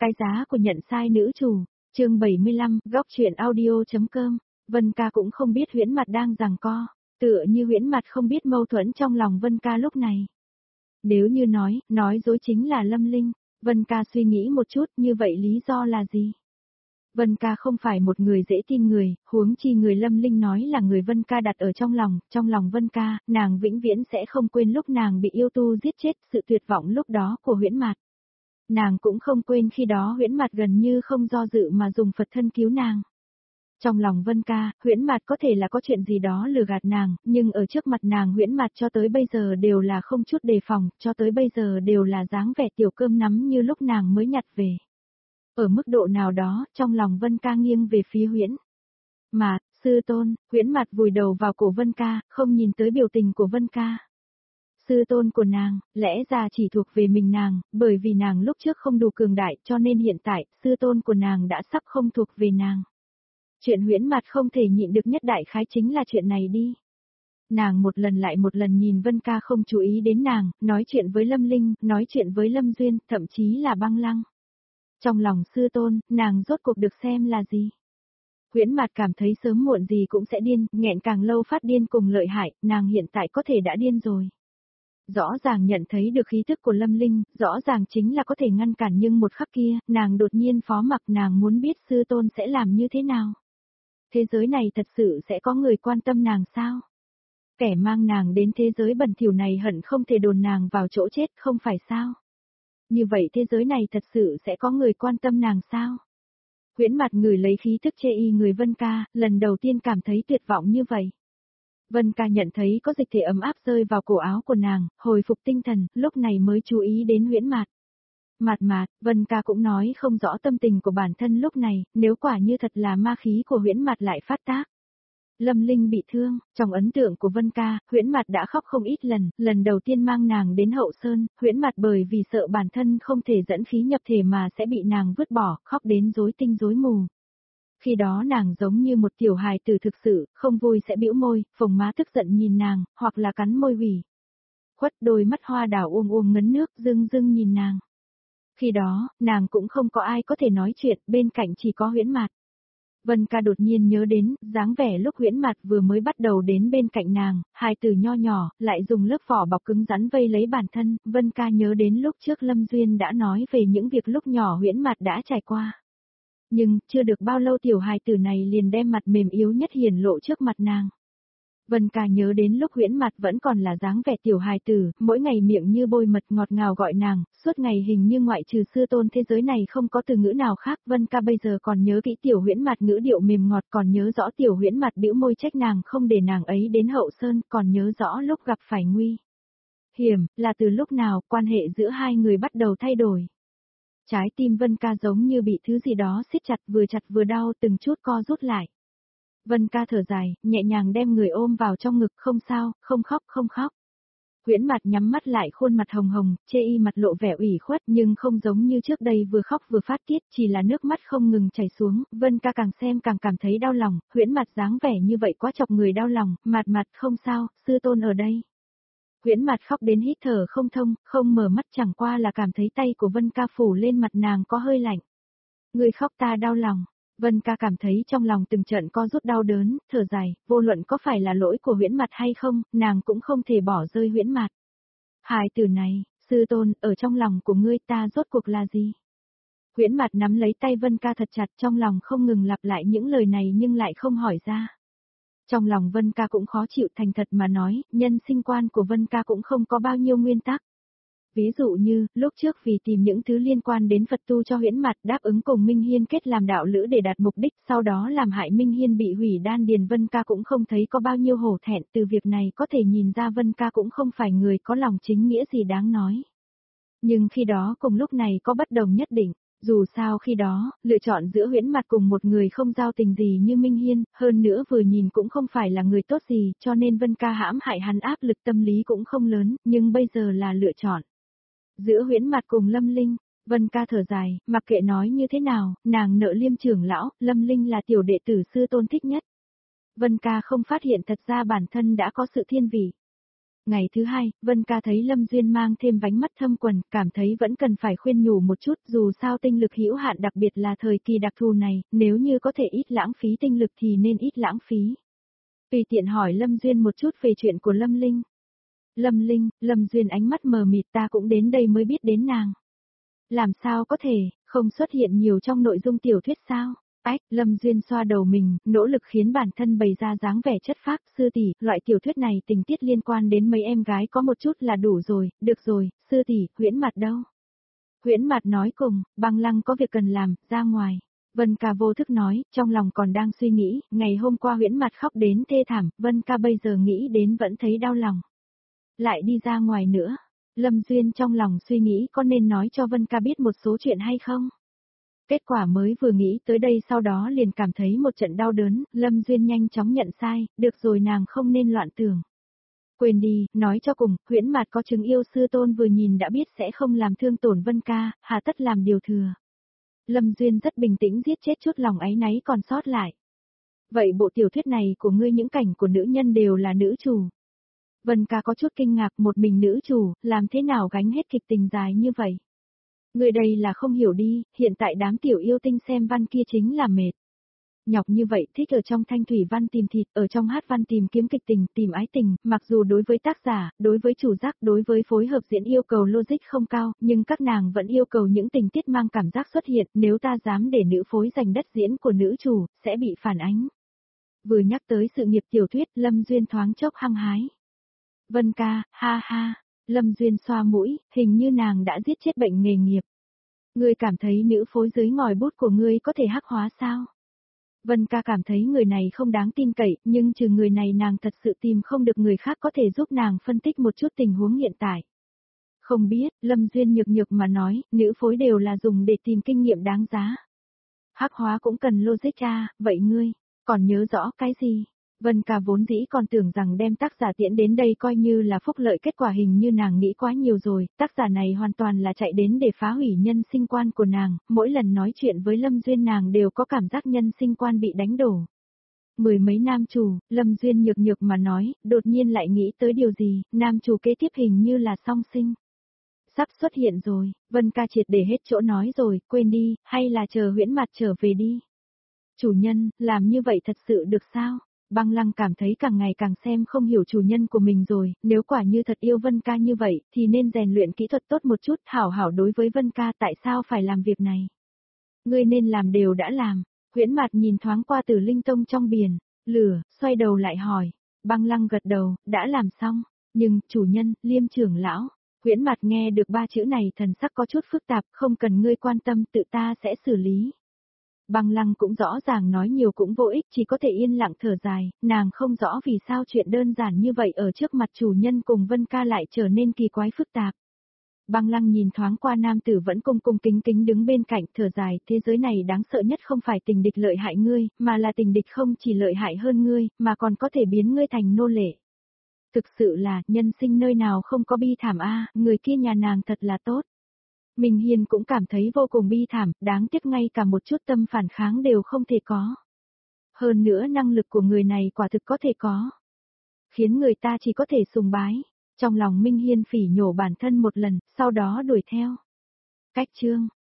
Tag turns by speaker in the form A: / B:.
A: Cái giá của nhận sai nữ chủ, chương 75, góc truyện audio.com, Vân Ca cũng không biết Huyễn Mặt đang giằng co, tựa như Huyễn Mặt không biết mâu thuẫn trong lòng Vân Ca lúc này. Nếu như nói dối chính là Lâm Linh, Vân Ca suy nghĩ một chút, như vậy lý do là gì? Vân Ca không phải một người dễ tin người, huống chi người Lâm Linh nói là người Vân Ca đặt ở trong lòng Vân Ca, nàng vĩnh viễn sẽ không quên lúc nàng bị yêu tu giết chết, sự tuyệt vọng lúc đó của Huyễn Mặt. Nàng cũng không quên khi đó Huyễn Mặt gần như không do dự mà dùng Phật thân cứu nàng. Trong lòng Vân Ca, Huyễn Mặt có thể là có chuyện gì đó lừa gạt nàng, nhưng ở trước mặt nàng Huyễn Mặt cho tới bây giờ đều là không chút đề phòng, cho tới bây giờ đều là dáng vẻ tiểu cơm nắm như lúc nàng mới nhặt về. Ở mức độ nào đó, trong lòng Vân Ca nghiêng về phía Huyễn Mặt, sư tôn, Huyễn Mặt vùi đầu vào cổ Vân Ca, không nhìn tới biểu tình của Vân Ca. Sư tôn của nàng, lẽ ra chỉ thuộc về mình nàng, bởi vì nàng lúc trước không đủ cường đại cho nên hiện tại, sư tôn của nàng đã sắp không thuộc về nàng. Chuyện Huyễn Mặt không thể nhịn được nhất đại khái chính là chuyện này đi. Nàng một lần lại một lần nhìn Vân Ca không chú ý đến nàng, nói chuyện với Lâm Linh, nói chuyện với Lâm Duyên, thậm chí là Băng Lăng. Trong lòng sư tôn, nàng rốt cuộc được xem là gì? Huyễn Mặt cảm thấy sớm muộn gì cũng sẽ điên, nghẹn càng lâu phát điên cùng lợi hại, nàng hiện tại có thể đã điên rồi. Rõ ràng nhận thấy được khí tức của Lâm Linh, rõ ràng chính là có thể ngăn cản nhưng một khắc kia, nàng đột nhiên phó mặc nàng muốn biết sư tôn sẽ làm như thế nào. Thế giới này thật sự sẽ có người quan tâm nàng sao? Kẻ mang nàng đến thế giới bẩn thỉu này hận không thể đồn nàng vào chỗ chết không phải sao? Như vậy thế giới này thật sự sẽ có người quan tâm nàng sao? Huyễn Mặt người lấy khí tức chê y người Vân Ca, lần đầu tiên cảm thấy tuyệt vọng như vậy. Vân Ca nhận thấy có dịch thể ấm áp rơi vào cổ áo của nàng, hồi phục tinh thần, lúc này mới chú ý đến Huyễn Mặt. Mặt, Vân Ca cũng nói không rõ tâm tình của bản thân lúc này, nếu quả như thật là ma khí của Huyễn Mặt lại phát tác. Lâm Linh bị thương, trong ấn tượng của Vân Ca, Huyễn Mặt đã khóc không ít lần đầu tiên mang nàng đến Hậu Sơn, Huyễn Mặt bởi vì sợ bản thân không thể dẫn khí nhập thể mà sẽ bị nàng vứt bỏ, khóc đến rối tinh rối mù. Khi đó nàng giống như một tiểu hài tử thực sự, không vui sẽ bĩu môi, phồng má tức giận nhìn nàng, hoặc là cắn môi hủy. Khuất đôi mắt hoa đào uông ngấn nước dưng nhìn nàng. Khi đó, nàng cũng không có ai có thể nói chuyện, bên cạnh chỉ có Huyễn Mặt. Vân Ca đột nhiên nhớ đến, dáng vẻ lúc Huyễn Mặt vừa mới bắt đầu đến bên cạnh nàng, hài tử nho nhỏ, lại dùng lớp vỏ bọc cứng rắn vây lấy bản thân, Vân Ca nhớ đến lúc trước Lâm Duyên đã nói về những việc lúc nhỏ Huyễn Mặt đã trải qua. Nhưng, chưa được bao lâu tiểu hài tử này liền đem mặt mềm yếu nhất hiển lộ trước mặt nàng. Vân Ca nhớ đến lúc Huyễn Mặt vẫn còn là dáng vẻ tiểu hài tử, mỗi ngày miệng như bôi mật ngọt ngào gọi nàng, suốt ngày hình như ngoại trừ sư tôn thế giới này không có từ ngữ nào khác. Vân Ca bây giờ còn nhớ kỹ tiểu Huyễn Mặt ngữ điệu mềm ngọt, còn nhớ rõ tiểu Huyễn Mặt bĩu môi trách nàng không để nàng ấy đến Hậu Sơn, còn nhớ rõ lúc gặp phải nguy hiểm, là từ lúc nào quan hệ giữa hai người bắt đầu thay đổi. Trái tim Vân Ca giống như bị thứ gì đó siết chặt vừa đau từng chút co rút lại. Vân Ca thở dài, nhẹ nhàng đem người ôm vào trong ngực, không sao, không khóc. Huyễn Mặt nhắm mắt lại khuôn mặt hồng hồng, chê y mặt lộ vẻ ủy khuất nhưng không giống như trước đây vừa khóc vừa phát tiết, chỉ là nước mắt không ngừng chảy xuống, Vân Ca càng xem càng cảm thấy đau lòng, Huyễn Mặt dáng vẻ như vậy quá chọc người đau lòng, Mặt không sao, sư tôn ở đây. Huyễn Mặt khóc đến hít thở không thông, không mở mắt chẳng qua là cảm thấy tay của Vân Ca phủ lên mặt nàng có hơi lạnh. Người khóc ta đau lòng. Vân Ca cảm thấy trong lòng từng trận co rút đau đớn, thở dài, vô luận có phải là lỗi của Huyễn Mặt hay không, nàng cũng không thể bỏ rơi Huyễn Mặt. Hài tử này, sư tôn, ở trong lòng của ngươi ta rốt cuộc là gì? Huyễn Mặt nắm lấy tay Vân Ca thật chặt, trong lòng không ngừng lặp lại những lời này nhưng lại không hỏi ra. Trong lòng Vân Ca cũng khó chịu, thành thật mà nói, nhân sinh quan của Vân Ca cũng không có bao nhiêu nguyên tắc. Ví dụ như, lúc trước vì tìm những thứ liên quan đến Phật tu cho Huyễn Mặt đáp ứng cùng Minh Hiên kết làm đạo lữ để đạt mục đích, sau đó làm hại Minh Hiên bị hủy đan điền, Vân Ca cũng không thấy có bao nhiêu hổ thẹn, từ việc này có thể nhìn ra Vân Ca cũng không phải người có lòng chính nghĩa gì đáng nói. Nhưng khi đó cùng lúc này có bất đồng nhất định. Dù sao khi đó, lựa chọn giữa Huyễn Mặt cùng một người không giao tình gì như Minh Hiên, hơn nữa vừa nhìn cũng không phải là người tốt gì, cho nên Vân Ca hãm hại hắn áp lực tâm lý cũng không lớn, nhưng bây giờ là lựa chọn giữa Huyễn Mặt cùng Lâm Linh. Vân Ca thở dài, mặc kệ nói như thế nào, nàng nợ Liêm trưởng lão, Lâm Linh là tiểu đệ tử sư tôn thích nhất. Vân Ca không phát hiện thật ra bản thân đã có sự thiên vị. Ngày thứ hai, Vân ca thấy Lâm Duyên mang thêm vánh mắt thâm quần, cảm thấy vẫn cần phải khuyên nhủ một chút, dù sao tinh lực hữu hạn đặc biệt là thời kỳ đặc thù này, nếu như có thể ít lãng phí tinh lực thì nên ít lãng phí. Tùy tiện hỏi Lâm Duyên một chút về chuyện của Lâm Linh. Lâm Linh, Lâm Duyên ánh mắt mờ mịt, ta cũng đến đây mới biết đến nàng. Làm sao có thể, không xuất hiện nhiều trong nội dung tiểu thuyết sao? Ách, Lâm Duyên xoa đầu mình, nỗ lực khiến bản thân bày ra dáng vẻ chất phác, sư tỷ, loại tiểu thuyết này tình tiết liên quan đến mấy em gái có một chút là đủ rồi, được rồi, sư tỷ, Huyễn Mạt đâu? Huyễn Mạt nói cùng, Băng Lăng có việc cần làm, ra ngoài. Vân ca vô thức nói, trong lòng còn đang suy nghĩ, ngày hôm qua Huyễn Mạt khóc đến thê thảm, Vân ca bây giờ nghĩ đến vẫn thấy đau lòng. Lại đi ra ngoài nữa. Lâm Duyên trong lòng suy nghĩ có nên nói cho Vân ca biết một số chuyện hay không? Kết quả mới vừa nghĩ tới đây sau đó liền cảm thấy một trận đau đớn, Lâm Duyên nhanh chóng nhận sai, được rồi nàng không nên loạn tưởng. Quên đi, nói cho cùng, Huyễn Mạt có chứng yêu sư tôn vừa nhìn đã biết sẽ không làm thương tổn Vân ca, hà tất làm điều thừa. Lâm Duyên rất bình tĩnh giết chết chút lòng áy náy còn sót lại. Vậy bộ tiểu thuyết này của ngươi những cảnh của nữ nhân đều là nữ chủ. Vân ca có chút kinh ngạc, một mình nữ chủ, làm thế nào gánh hết kịch tình dài như vậy? Người đây là không hiểu đi, hiện tại đám tiểu yêu tinh xem văn kia chính là mệt. Nhọc như vậy, thích ở trong thanh thủy văn tìm thịt, ở trong hát văn tìm kiếm kịch tình, tìm ái tình, mặc dù đối với tác giả, đối với chủ giác, đối với phối hợp diễn yêu cầu logic không cao, nhưng các nàng vẫn yêu cầu những tình tiết mang cảm giác xuất hiện, nếu ta dám để nữ phối giành đất diễn của nữ chủ, sẽ bị phản ánh. Vừa nhắc tới sự nghiệp tiểu thuyết, Lâm Duyên thoáng chốc hăng hái. Vân ca, ha ha, Lâm Duyên xoa mũi, hình như nàng đã giết chết bệnh nghề nghiệp. Ngươi cảm thấy nữ phối dưới ngòi bút của ngươi có thể hắc hóa sao? Vân ca cảm thấy người này không đáng tin cậy, nhưng trừ người này nàng thật sự tìm không được người khác có thể giúp nàng phân tích một chút tình huống hiện tại. Không biết, Lâm Duyên nhược nhược mà nói, nữ phối đều là dùng để tìm kinh nghiệm đáng giá. Hắc hóa cũng cần logic vậy ngươi, còn nhớ rõ cái gì? Vân ca vốn dĩ còn tưởng rằng đem tác giả tiễn đến đây coi như là phúc lợi, kết quả hình như nàng nghĩ quá nhiều rồi, tác giả này hoàn toàn là chạy đến để phá hủy nhân sinh quan của nàng, mỗi lần nói chuyện với Lâm Duyên nàng đều có cảm giác nhân sinh quan bị đánh đổ. Mười mấy nam chủ, Lâm Duyên nhược nhược mà nói, đột nhiên lại nghĩ tới điều gì, nam chủ kế tiếp hình như là song sinh. Sắp xuất hiện rồi, Vân ca triệt để hết chỗ nói rồi, quên đi, hay là chờ Huyễn Mạt trở về đi. Chủ nhân, làm như vậy thật sự được sao? Băng Lăng cảm thấy càng ngày càng xem không hiểu chủ nhân của mình rồi, nếu quả như thật yêu Vân ca như vậy, thì nên rèn luyện kỹ thuật tốt một chút, hảo hảo đối với Vân ca, tại sao phải làm việc này? Ngươi nên làm đều đã làm. Huyễn Mạt nhìn thoáng qua Tử Linh Tông trong biển, lửa, xoay đầu lại hỏi. Băng Lăng gật đầu, đã làm xong, nhưng, chủ nhân, Liêm trưởng lão. Huyễn Mạt nghe được ba chữ này thần sắc có chút phức tạp, không cần ngươi quan tâm, tự ta sẽ xử lý. Băng Lăng cũng rõ ràng nói nhiều cũng vô ích, chỉ có thể yên lặng thở dài, nàng không rõ vì sao chuyện đơn giản như vậy ở trước mặt chủ nhân cùng Vân ca lại trở nên kỳ quái phức tạp. Băng Lăng nhìn thoáng qua nam tử vẫn cung cung kính kính đứng bên cạnh, thở dài, thế giới này đáng sợ nhất không phải tình địch lợi hại ngươi, mà là tình địch không chỉ lợi hại hơn ngươi, mà còn có thể biến ngươi thành nô lệ. Thực sự là, nhân sinh nơi nào không có bi thảm người kia nhà nàng thật là tốt. Minh Hiên cũng cảm thấy vô cùng bi thảm, đáng tiếc ngay cả một chút tâm phản kháng đều không thể có. Hơn nữa năng lực của người này quả thực có thể có. Khiến người ta chỉ có thể sùng bái. Trong lòng Minh Hiên phỉ nhổ bản thân một lần, sau đó đuổi theo. Cách chương